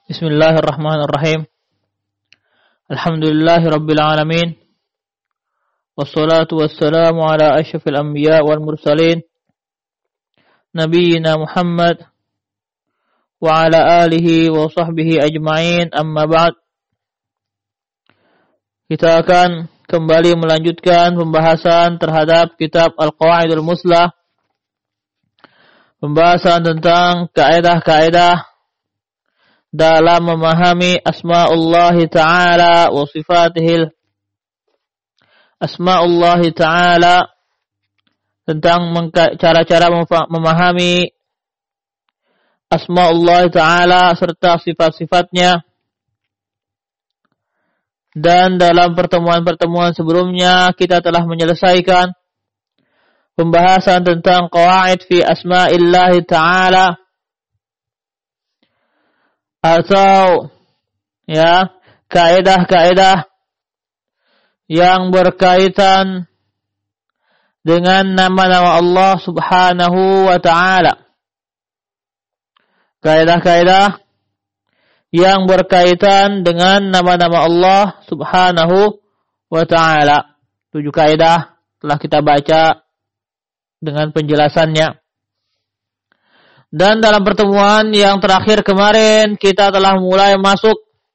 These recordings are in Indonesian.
Bismillahirrahmanirrahim. Alhamdulillahirabbil alamin. Wassalatu wassalamu ala asyrafil anbiya wal mursalin. Nabiyyina Muhammad wa ala alihi wa sahbihi ajma'in. Amma ba'd. Kita akan kembali melanjutkan pembahasan terhadap kitab Al-Qawaidul Muslah. Pembahasan tentang kaidah-kaidah dalam memahami asma'ullah ta'ala wa sifatihil asma'ullah ta'ala, tentang cara-cara memahami asma'ullah ta'ala serta sifat-sifatnya. Dan dalam pertemuan-pertemuan sebelumnya kita telah menyelesaikan pembahasan tentang qawaid fi asma'illah ta'ala, atau kaidah-kaidah yang berkaitan dengan nama-nama Allah Subhanahu wa ta'ala. Kaidah-kaidah yang berkaitan dengan nama-nama Allah Subhanahu wa ta'ala. 7 kaidah telah kita baca dengan penjelasannya. Dan dalam pertemuan yang terakhir kemarin kita telah mulai masuk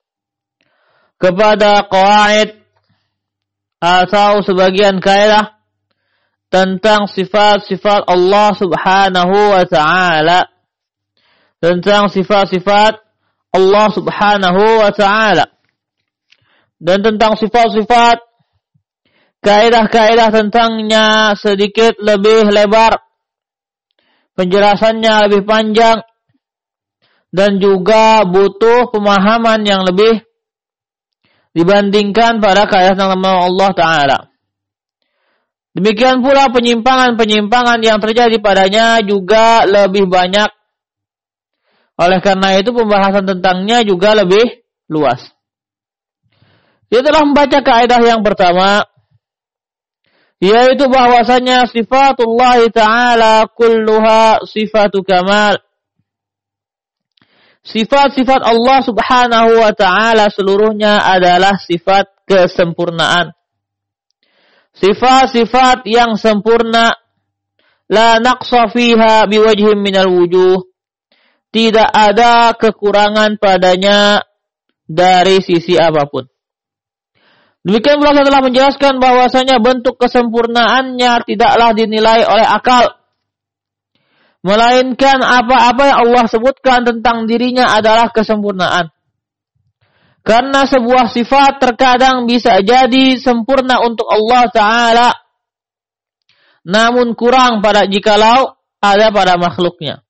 kepada qawaid atau sebagian kaidah tentang sifat-sifat Allah Subhanahu wa ta'ala. Tentang sifat-sifat Allah Subhanahu wa ta'ala. Dan tentang sifat-sifat, kaidah-kaidah tentangnya sedikit lebih lebar, penjelasannya lebih panjang, dan juga butuh pemahaman yang lebih dibandingkan pada kaidah tentang nama Allah Ta'ala. Demikian pula penyimpangan-penyimpangan yang terjadi padanya juga lebih banyak. Oleh karena itu pembahasan tentangnya juga lebih luas. Kita telah membaca kaidah yang pertama, yaitu bahwasanya sifatullah ta'ala kulluha sifatu kamal. Sifat-sifat Allah Subhanahu wa ta'ala seluruhnya adalah sifat kesempurnaan. Sifat-sifat yang sempurna, la naqsa fiha biwajhin minal wujuh. Tidak ada kekurangan padanya dari sisi apapun. Demikian pula saya telah menjelaskan bahwasanya bentuk kesempurnaannya tidaklah dinilai oleh akal, melainkan apa-apa yang Allah sebutkan tentang dirinya adalah kesempurnaan. Karena sebuah sifat terkadang bisa jadi sempurna untuk Allah Ta'ala, namun kurang jikalau ada pada makhluknya.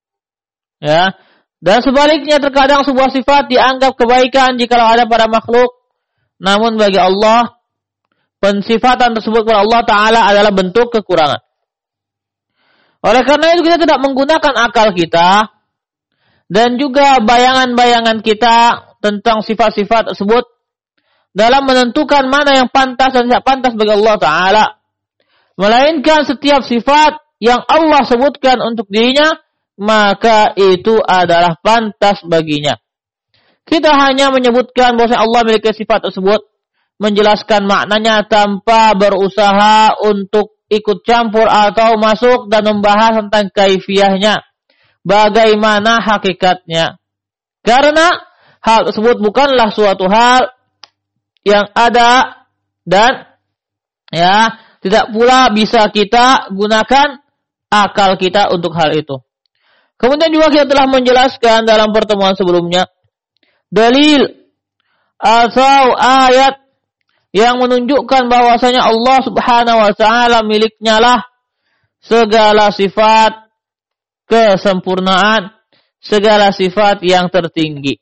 Dan sebaliknya terkadang sebuah sifat dianggap kebaikan jikalau ada pada makhluk, namun bagi Allah, pensifatan tersebut kepada Allah Ta'ala adalah bentuk kekurangan. Oleh karena itu kita tidak menggunakan akal kita dan juga bayangan-bayangan kita tentang sifat-sifat tersebut dalam menentukan mana yang pantas dan tidak pantas bagi Allah Ta'ala. Melainkan setiap sifat yang Allah sebutkan untuk dirinya, maka itu adalah pantas baginya. Kita hanya menyebutkan bahwa Allah memiliki sifat tersebut, menjelaskan maknanya tanpa berusaha untuk ikut campur atau masuk dan membahas tentang kaifiyahnya, bagaimana hakikatnya. Karena hal tersebut bukanlah suatu hal yang ada dan tidak pula bisa kita gunakan akal kita untuk hal itu. Kemudian juga kita telah menjelaskan dalam pertemuan sebelumnya dalil atau ayat yang menunjukkan bahwasanya Allah Subhanahu wa ta'ala miliknya lah segala sifat kesempurnaan, segala sifat yang tertinggi.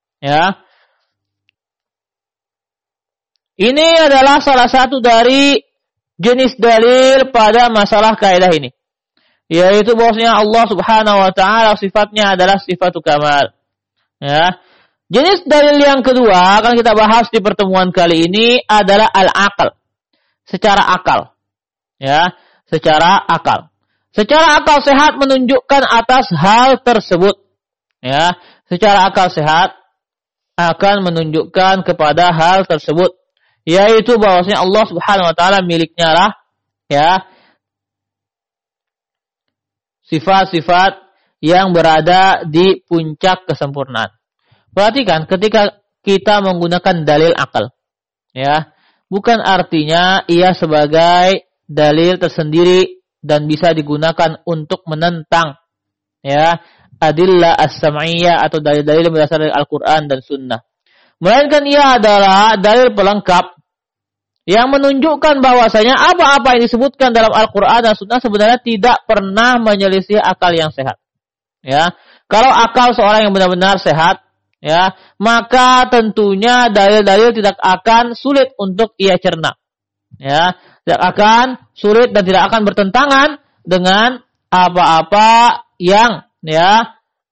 Ini adalah salah satu dari jenis dalil pada masalah kaidah ini, yaitu bahwasanya Allah Subhanahu wa ta'ala sifatnya adalah sifatu kamal. Jenis dalil yang kedua akan kita bahas di pertemuan kali ini adalah al-aql. Secara akal. Secara akal. Secara akal sehat menunjukkan atas hal tersebut. Ya, secara akal sehat akan menunjukkan kepada hal tersebut, yaitu bahwasanya Allah Subhanahu wa taala miliknya lah ya sifat-sifat yang berada di puncak kesempurnaan. Perhatikan ketika kita menggunakan dalil akal, ya, bukan artinya ia sebagai dalil tersendiri dan bisa digunakan untuk menentang ya adillah as-sam'iyah atau dalil-dalil yang berasal dari Al-Qur'an dan Sunnah. Melainkan ia adalah dalil pelengkap yang menunjukkan bahwasanya apa-apa yang disebutkan dalam Al-Qur'an dan Sunnah sebenarnya tidak pernah menyelisih akal yang sehat. Ya, kalau akal seorang yang benar-benar sehat, ya, maka tentunya dalil-dalil tidak akan sulit untuk ia cerna. Ya, tidak akan sulit dan tidak akan bertentangan dengan apa-apa yang ya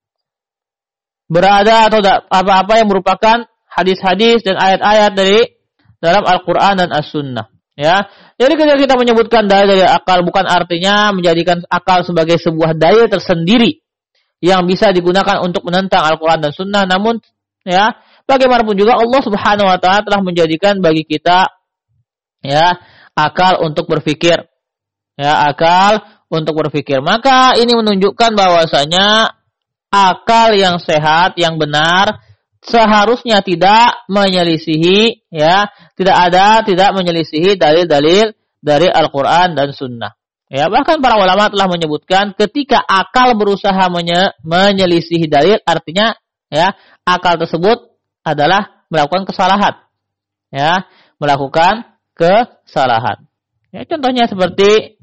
berada atau apa-apa yang merupakan hadis-hadis dan ayat-ayat dari dalam Al-Qur'an dan As-Sunnah. Ya, jadi ketika kita menyebutkan dalil dari akal bukan artinya menjadikan akal sebagai sebuah dalil tersendiri yang bisa digunakan untuk menentang Al-Qur'an dan Sunnah. Namun ya, bagaimanapun juga Allah Subhanahu wa taala telah menjadikan bagi kita ya akal untuk berpikir. Ya, akal untuk berpikir. Maka ini menunjukkan bahwasanya akal yang sehat, yang benar seharusnya tidak menyelisihi ya, tidak menyelisihi dalil-dalil dari Al-Qur'an dan Sunnah. Ya, bahkan para ulama telah menyebutkan ketika akal berusaha menyelisihi dalil, artinya ya, akal tersebut adalah melakukan kesalahan. Ya, melakukan kesalahan. Ya, contohnya seperti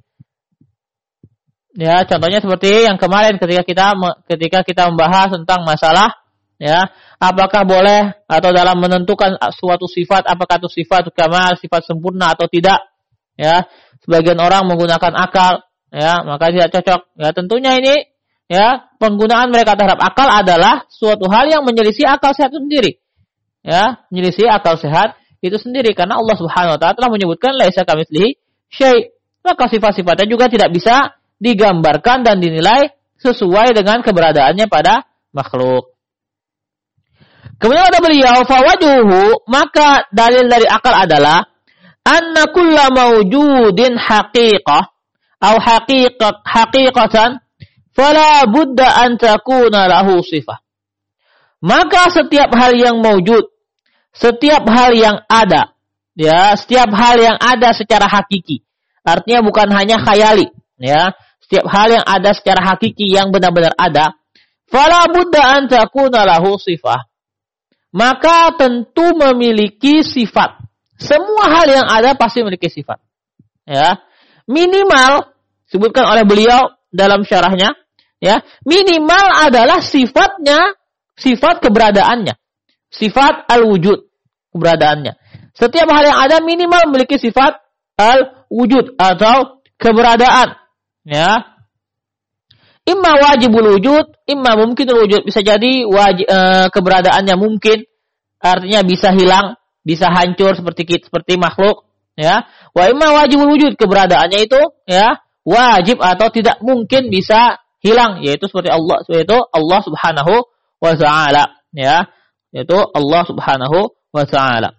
yang kemarin ketika kita membahas tentang masalah ya, apakah boleh atau dalam menentukan suatu sifat apakah itu sifat kamal, sifat sempurna atau tidak. Ya, sebagian orang menggunakan akal, ya, maka tidak cocok. Ya, tentunya ini ya, penggunaan mereka terhadap akal adalah suatu hal yang menyelisih akal sehat itu sendiri. Ya, menyelisih akal sehat itu sendiri karena Allah Subhanahu wa taala telah menyebutkan laisa kamitslihi syai'. Maka sifat-sifatnya juga tidak bisa digambarkan dan dinilai sesuai dengan keberadaannya pada makhluk. Kemudian kata beliau, fawajuhu, maka dalil dari akal adalah anna kulla mawjudin haqiqah atau haqiqatan fala budda an takuna lahu sifah. Maka setiap hal yang mawjud, setiap hal yang ada, ya, setiap hal yang ada secara hakiki. Artinya bukan hanya khayali, ya. Setiap hal yang ada secara hakiki yang benar-benar ada, fala budda an takuna lahu sifah. Maka tentu memiliki sifat. Semua hal yang ada pasti memiliki sifat. Ya. Minimal disebutkan oleh beliau dalam syarahnya, ya, minimal adalah sifatnya, sifat keberadaannya. Sifat al-wujud, keberadaannya. Setiap hal yang ada minimal memiliki sifat al-wujud atau keberadaan. Ya. Imma wajibul wujud, imma mungkinul wujud. Bisa jadi keberadaannya mungkin, artinya bisa hilang, bisa hancur seperti makhluk, ya. Wa imma wajibul wujud, keberadaannya itu ya wajib atau tidak mungkin bisa hilang, yaitu seperti Allah Subhanahu wa taala, ya. Yaitu Allah Subhanahu wa taala.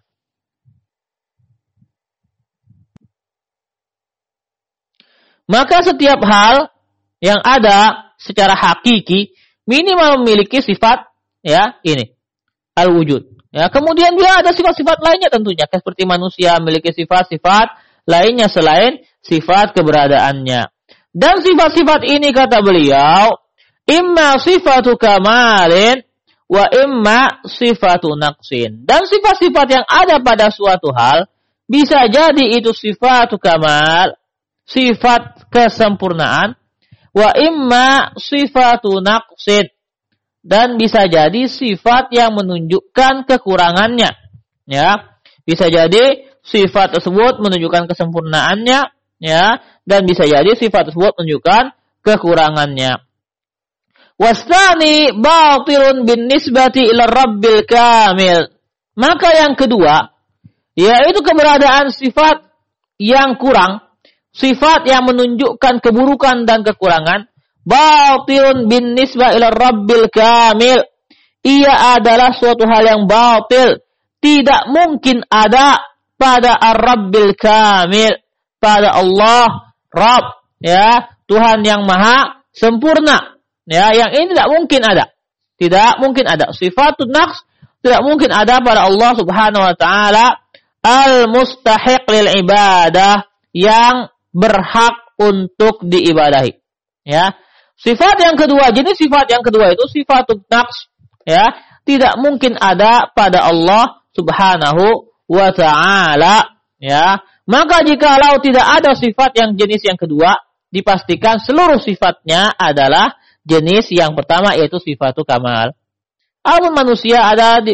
Maka setiap hal yang ada secara hakiki minimal memiliki sifat ya ini al-wujud. Ya, kemudian dia ada sifat-sifat lainnya tentunya seperti manusia memiliki sifat-sifat lainnya selain sifat keberadaannya. Dan sifat-sifat ini kata beliau, imma sifatu kamalin wa imma sifatu naqsin. Dan sifat-sifat yang ada pada suatu hal bisa jadi itu sifatu kamal, sifat kesempurnaan, wa imma sifatu naqsin, dan bisa jadi sifat yang menunjukkan kekurangannya. Ya, bisa jadi sifat tersebut menunjukkan kesempurnaannya, ya, dan bisa jadi sifat tersebut menunjukkan kekurangannya. Wastani batilun bin nisbati ila rabbil kamil. Maka yang kedua, yaitu keberadaan sifat yang kurang, sifat yang menunjukkan keburukan dan kekurangan, batilun bin nisbah ila rabbil kamil. ia adalah suatu hal yang batil. Tidak mungkin ada pada Ar-Rabbil Kamil, pada Allah Rabb, ya, Tuhan yang maha sempurna. Ya, yang ini tidak mungkin ada. Tidak mungkin ada. Sifatun naqs tidak mungkin ada pada Allah Subhanahu wa taala al-mustahiq lil ibadah, yang berhak untuk diibadahi. Ya. Sifat yang kedua, jenis sifat yang kedua itu sifatun naqs, ya, tidak mungkin ada pada Allah Subhanahu wa ta'ala, ya. Maka jikalau tidak ada sifat yang jenis yang kedua, dipastikan seluruh sifatnya adalah jenis yang pertama, yaitu sifatu kamal. Adapun manusia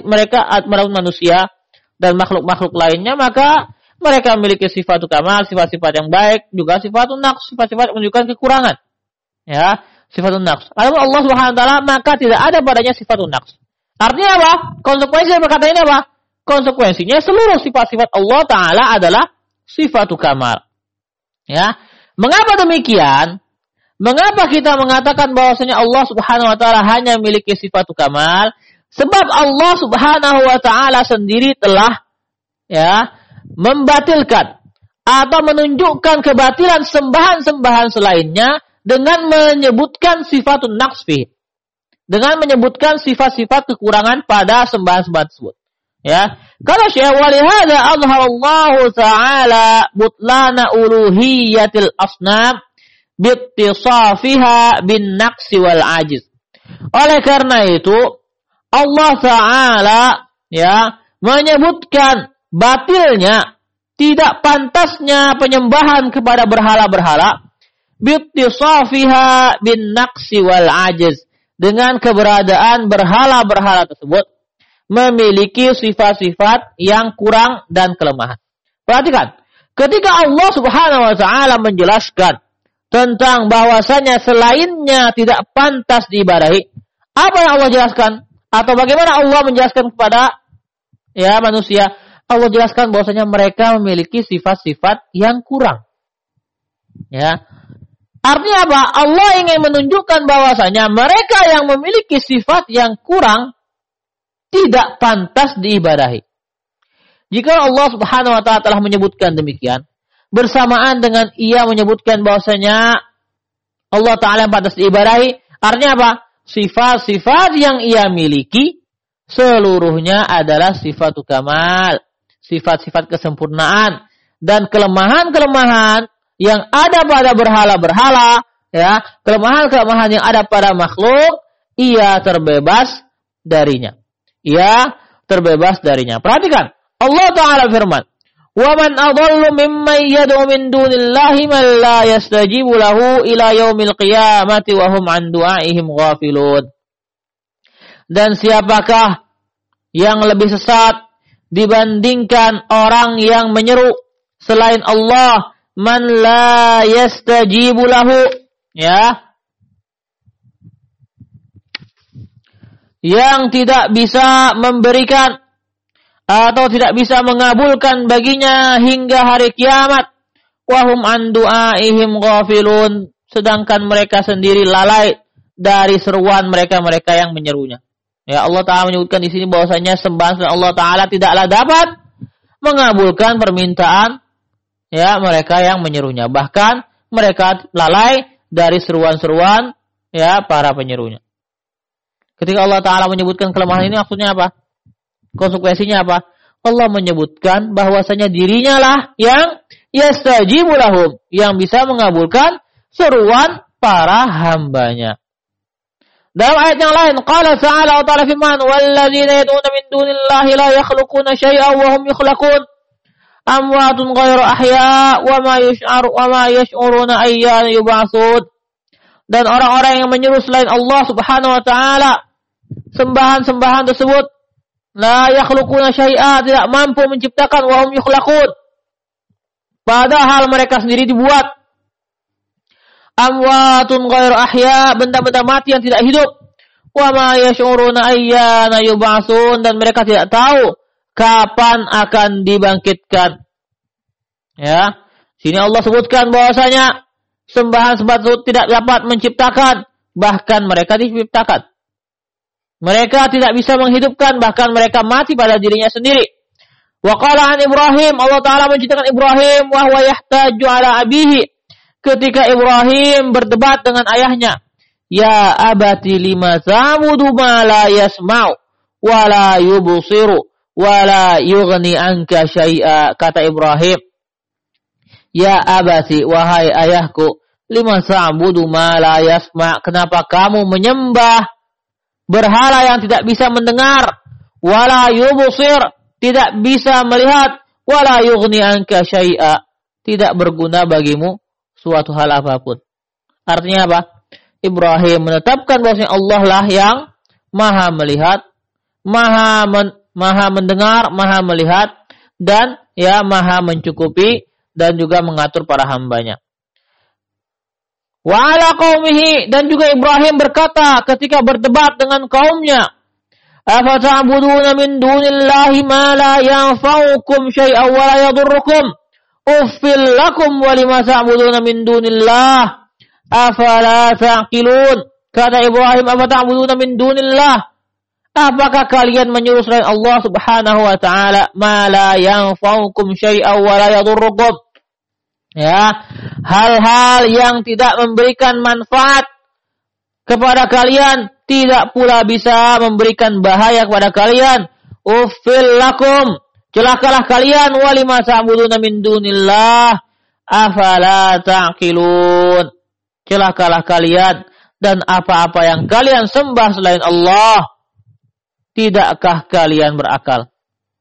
manusia dan makhluk-makhluk lainnya, maka mereka memiliki sifatu kamal, sifat-sifat yang baik, juga sifatun naqs, sifat-sifat menunjukkan kekurangan. Ya, sifatun naqs. Adapun Allah Subhanahu wa ta'ala, maka tidak ada padanya sifatun naqs. Artinya apa? Konsekuensi dari perkataan ini apa? Konsekuensinya seluruh sifat-sifat Allah Ta'ala adalah sifatu kamal. Ya. Mengapa demikian? Mengapa kita mengatakan bahwasanya Allah Subhanahu wa ta'ala hanya memiliki sifatu kamal? Sebab Allah Subhanahu wa ta'ala sendiri telah, ya, membatilkan atau menunjukkan kebatilan sembahan-sembahan selainnya dengan menyebutkan sifatun naqs, dengan menyebutkan sifat-sifat kekurangan pada sembahan-sembahan tersebut. Ya, kata Syekh, walihada azharallahu ta'ala butlana uluhiyatil asnam bittisafiha bin naqsi wal ajiz. Oleh karena itu Allah Ta'ala, ya, menyebutkan batilnya, tidak pantasnya penyembahan kepada berhala-berhala bittisafiha bin naqsi wal ajiz, dengan keberadaan berhala-berhala tersebut memiliki sifat-sifat yang kurang dan kelemahan. Perhatikan, ketika Allah Subhanahu wa ta'ala menjelaskan tentang bahwasanya selainnya tidak pantas diibadahi, apa yang Allah jelaskan? Atau bagaimana Allah menjelaskan kepada, ya, manusia? Allah jelaskan bahwasanya mereka memiliki sifat-sifat yang kurang. Ya. Artinya apa? Allah ingin menunjukkan bahwasanya mereka yang memiliki sifat yang kurang tidak pantas diibadahi. Jika Allah Subhanahu wa ta'ala telah menyebutkan demikian, bersamaan dengan ia menyebutkan bahwasanya Allah Ta'ala yang pantas diibadahi, artinya apa? Sifat-sifat yang ia miliki seluruhnya adalah sifatu kamal, sifat-sifat kesempurnaan, dan kelemahan-kelemahan yang ada pada berhala-berhala, ya, kelemahan-kelemahan yang ada pada makhluk, ia terbebas darinya. Ia terbebas darinya. Perhatikan, Allah Ta'ala firman, وَمَنْ أَضَلُّ مِمَّنْ يَدْعُ مِنْ دُونِ اللَّهِ مَنْ لَا يَسْتَجِيبُ لَهُ إِلَى يَوْمِ الْقِيَامَةِ وَهُمْ عَنْ دُعَائِهِمْ غَافِلُونَ. Dan siapakah yang lebih sesat dibandingkan orang yang menyeru selain Allah, man la yastajibu lahu, ya, yang tidak bisa memberikan atau tidak bisa mengabulkan baginya hingga hari kiamat. Wahum an du'aihim ghafilun, sedangkan mereka sendiri lalai dari seruan mereka-mereka yang menyerunya. Ya, Allah Ta'ala menyebutkan di sini bahwasanya sembahan selain Allah Ta'ala tidaklah dapat mengabulkan permintaan, ya, mereka yang menyerunya. Bahkan mereka lalai dari seruan-seruan, ya, para penyerunya. Ketika Allah Ta'ala menyebutkan kelemahan ini, maksudnya apa? Konsekuensinya apa? Allah menyebutkan bahwasanya dirinya lah yang yastajibu lahum, yang bisa mengabulkan seruan para hambanya. Dalam ayat yang lain, qala ta'ala, Allah Ta'ala firman, walladzina yad'una min dunillahi la yakhluquna syai'an wa hum yukhlaqun amwatun ghairu ahya wa ma yash'uruna ayyana yub'atsun. Dan orang-orang yang menyeru selain Allah Subhanahu wa ta'ala, sembahan-sembahan tersebut, la yakhluquna syai'a, tidak mampu menciptakan, wa hum yukhlaqun, padahal mereka sendiri dibuat. Amwatun ghairu ahya, benda-benda mati yang tidak hidup. Wa ma yash'uruna ayyana yub'atsun, dan mereka tidak tahu kapan akan dibangkitkan. Ya, sini Allah sebutkan bahwasanya sembahan-sembahan tersebut tidak dapat menciptakan, bahkan mereka diciptakan. Mereka tidak bisa menghidupkan, bahkan mereka mati pada dirinya sendiri. Wa qala an Ibrahim, Allah Ta'ala menceritakan Ibrahim, wa huwa yahtaju ala abihi. Ketika Ibrahim berdebat dengan ayahnya, ya abati lima ta'budu ma la yasma'u wa la yubsiru wa la yughni anka syai'a. Kata Ibrahim, ya abati, wahai ayahku, lima ta'budu ma la yasma'. Kenapa kamu menyembah berhala yang tidak bisa mendengar, wa la yubsir, tidak bisa melihat, wa la yughni anka syai'a, tidak berguna bagimu suatu hal apapun. Artinya apa? Ibrahim menetapkan bahwasanya Allah lah yang maha melihat, maha mendengar, maha melihat, dan ya maha mencukupi dan juga mengatur para hambanya. Wa ala qaumihi, dan juga Ibrahim berkata ketika berdebat dengan kaumnya, afa ta'buduna min dunillahi ma la yanfa'ukum syai'an wa la yadurrukum uffil lakum wa lima ta'buduna min dunillah afala ta'qilun. Kata Ibrahim, afa ta'buduna min dunillah, apakah kalian menyuruh selain Allah Subhanahu wa taala ma la yanfa'ukum syai'an wa la yadurrukum, ya, hal-hal yang tidak memberikan manfaat kepada kalian, tidak pula bisa memberikan bahaya kepada kalian. Uffil lakum, celakalah kalian, walima ta'buduna min dunillah afala ta'qilun, celakalah kalian dan apa-apa yang kalian sembah selain Allah, tidakkah kalian berakal?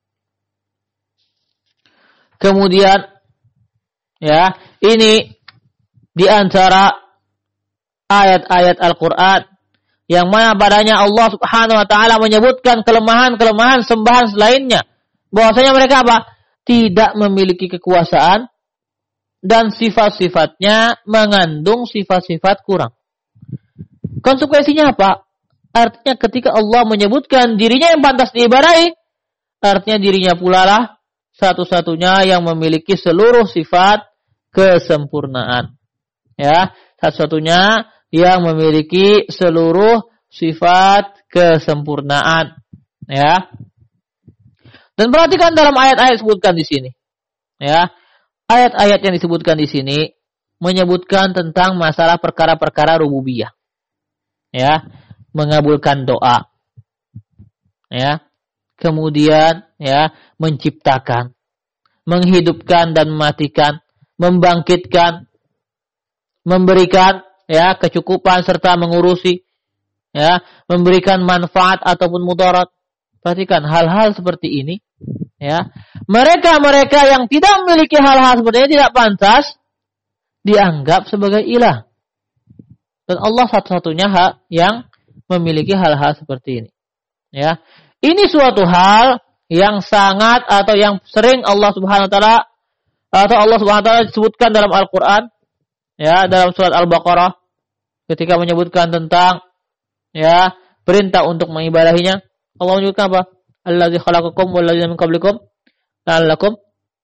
Kemudian ya, ini di antara ayat-ayat Al-Quran yang mana padanya Allah Subhanahu wa taala menyebutkan kelemahan-kelemahan sembahan selainnya. Bahwasanya mereka apa? Tidak memiliki kekuasaan dan sifat-sifatnya mengandung sifat-sifat kurang. Konsekuensinya apa? Artinya ketika Allah menyebutkan dirinya yang pantas diibadahi, artinya dirinya pula lah satu-satunya yang memiliki seluruh sifat kesempurnaan. Ya, satu-satunya yang memiliki seluruh sifat kesempurnaan. Ya. Dan perhatikan dalam ayat-ayat disebutkan di sini. Ya. Ayat-ayat yang disebutkan di sini menyebutkan tentang masalah perkara-perkara rububiyah. Ya, mengabulkan doa. Ya. Kemudian ya, menciptakan, menghidupkan dan mematikan, membangkitkan, memberikan ya kecukupan serta mengurusi, ya, memberikan manfaat ataupun mudarat. Perhatikan hal-hal seperti ini, ya. Mereka yang tidak memiliki hal-hal seperti ini tidak pantas dianggap sebagai ilah. Dan Allah satu-satunya yang memiliki hal-hal seperti ini. Ya. Ini suatu hal yang sangat atau yang sering Allah Subhanahu wa taala atau Allah Subhanahu wa taala disebutkan dalam Al-Qur'an, ya, dalam surat Al-Baqarah ketika menyebutkan tentang ya perintah untuk mengibadahinya. Allah menyebutkan apa? Allazi khalaqakum wal ladzina min qablikum la'allakum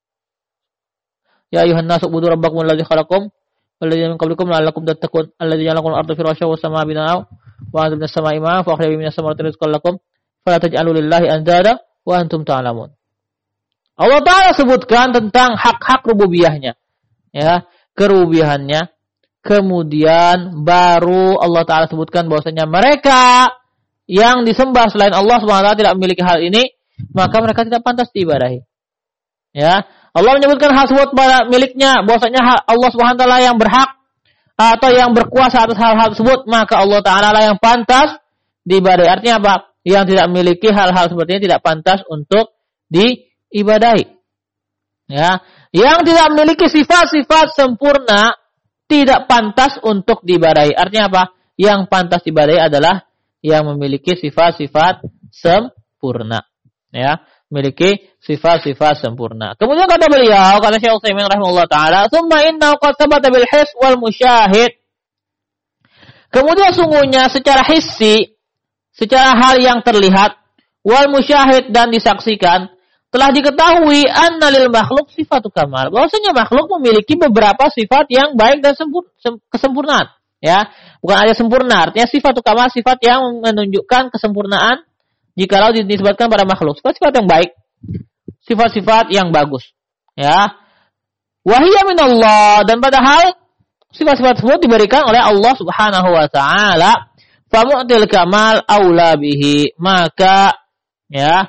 ya ayyuhan nasu ubudu rabbakum allazi khalaqakum wal ladzina min qablikum la'allakum tattaqun allazi ja'alakum al-ardha firasyan was samaa'a binaa'a wa anzala minas samaa'i maa'an fa akhrija minas samawati rizqan lakum fala taj'alu lillahi andada wa antum ta'lamun. Allah Ta'ala sebutkan tentang hak-hak rububiyahnya, ya, kerububiahannya. Kemudian baru Allah Ta'ala sebutkan bahwasanya mereka yang disembah selain Allah SWT tidak memiliki hal ini, maka mereka tidak pantas diibadahi. Ya, Allah menyebutkan hal tersebut pada miliknya, bahwasanya Allah SWT yang berhak atau yang berkuasa atas hal-hal tersebut, maka Allah Ta'ala yang pantas diibadahi. Artinya apa? Yang tidak memiliki hal-hal seperti ini tidak pantas untuk diibadahi. Ya, yang tidak memiliki sifat-sifat sempurna tidak pantas untuk diibadahi. Artinya apa? Yang pantas diibadahi adalah yang memiliki sifat-sifat sempurna. Ya, memiliki sifat-sifat sempurna. Kemudian kata beliau, kata Syekh Utsaimin rahimahullah taala, "Tsumma innahu qad thabata bil hiss wal musyahid." Kemudian sungguhnya secara hissi, secara hal yang terlihat, wal musyahid dan disaksikan, telah diketahui anna lil makhluk sifatu kamal. Bahwasanya makhluk memiliki beberapa sifat yang baik dan kesempurnaan. Ya, bukan ada sempurna. Artinya sifatul kamal sifat yang menunjukkan kesempurnaan jikalau dinisbatkan pada makhluk. Sifat-sifat yang baik, sifat-sifat yang bagus. Ya. Wahiyya minallah, dan padahal sifat-sifat tersebut diberikan oleh Allah Subhanahu wa taala. Famu'til kamal aula bihi, maka ya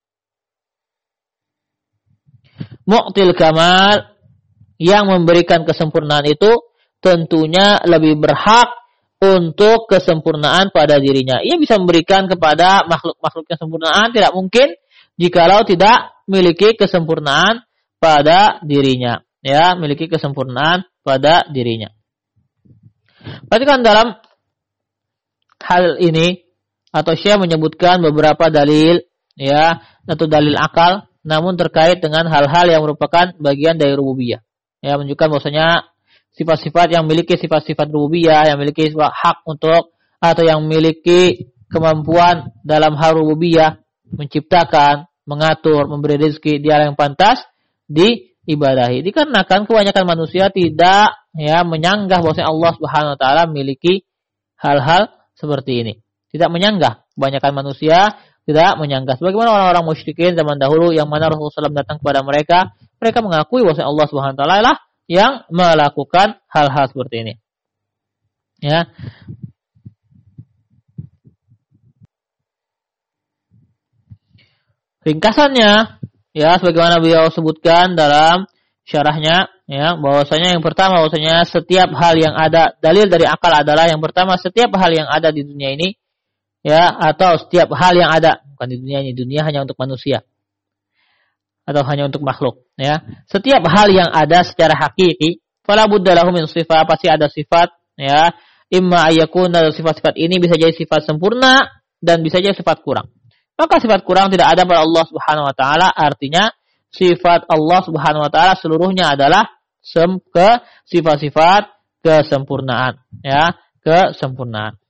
mu'til kamal yang memberikan kesempurnaan itu tentunya lebih berhak untuk kesempurnaan pada dirinya. Ia bisa memberikan kepada makhluk-makhluk kesempurnaan, tidak mungkin jikalau tidak memiliki kesempurnaan pada dirinya. Ya, memiliki kesempurnaan pada dirinya. Perhatikan dalam hal ini atau Syekh menyebutkan beberapa dalil ya atau dalil akal, namun terkait dengan hal-hal yang merupakan bagian dari rububiyah. Ya, menunjukkan bahwasanya sifat-sifat yang memiliki sifat-sifat rububiyah, yang memiliki hak untuk atau yang memiliki kemampuan dalam hal rububiyah, menciptakan, mengatur, memberi rezeki, dia yang pantas diibadahi. Dikarenakan kebanyakan manusia tidak ya menyanggah bahwasanya Allah Subhanahu wa taala memiliki hal-hal seperti ini. Tidak menyanggah. Kebanyakan manusia tidak menyanggah. Sebagaimana orang-orang musyrikin zaman dahulu yang mana Rasulullah SAW datang kepada mereka, mereka mengakui bahwasanya Allah Subhanahu wa taala lah yang melakukan hal-hal seperti ini. Ya. Ringkasannya, ya sebagaimana beliau sebutkan dalam syarahnya, ya bahwasanya yang pertama bahwasanya setiap hal yang ada, dalil dari akal adalah yang pertama setiap hal yang ada di dunia ini, ya atau setiap hal yang ada bukan di dunia ini, dunia hanya untuk manusia atau hanya untuk makhluk, ya. Setiap hal yang ada secara hakiki, fala budda lahu min sifat, pasti ada sifat, ya. Imma ayyakuna, sifat-sifat ini bisa jadi sifat sempurna dan bisa jadi sifat kurang. Maka sifat kurang tidak ada pada Allah Subhanahu wa taala, artinya sifat Allah Subhanahu wa taala seluruhnya adalah sifat-sifat kesempurnaan, ya, kesempurnaan.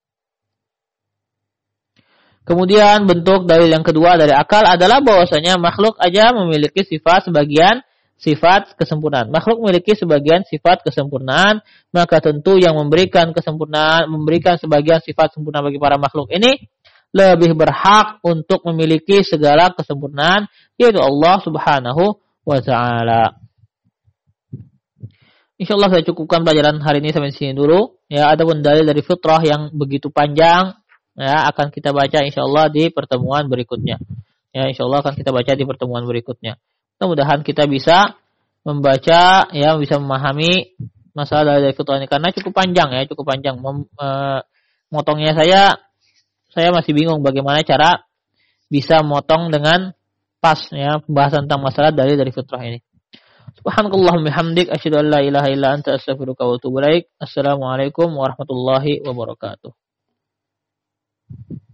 Kemudian bentuk dalil yang kedua dari akal adalah bahwasanya makhluk aja memiliki sebagian sifat kesempurnaan. Makhluk memiliki sebagian sifat kesempurnaan, maka tentu yang memberikan kesempurnaan, memberikan sebagian sifat sempurna bagi para makhluk ini lebih berhak untuk memiliki segala kesempurnaan, yaitu Allah Subhanahu wa taala. Insyaallah saya cukupkan pelajaran hari ini sampai sini dulu. Ya, adapun dalil dari fitrah yang begitu panjang, ya akan kita baca insyaallah di pertemuan berikutnya. Ya, insyaallah akan kita baca di pertemuan berikutnya. Mudah-mudahan kita bisa membaca, ya bisa memahami masalah dari fitrah ini karena cukup panjang, ya cukup panjang. Motongnya saya masih bingung bagaimana cara bisa motong dengan pas, ya pembahasan tentang masalah dari fitrah ini. Subhanakallahumma bihamdik asyhadu an la ilaha illa anta astaghfiruka wa atubu ilaik. Assalamualaikum warahmatullahi wabarakatuh.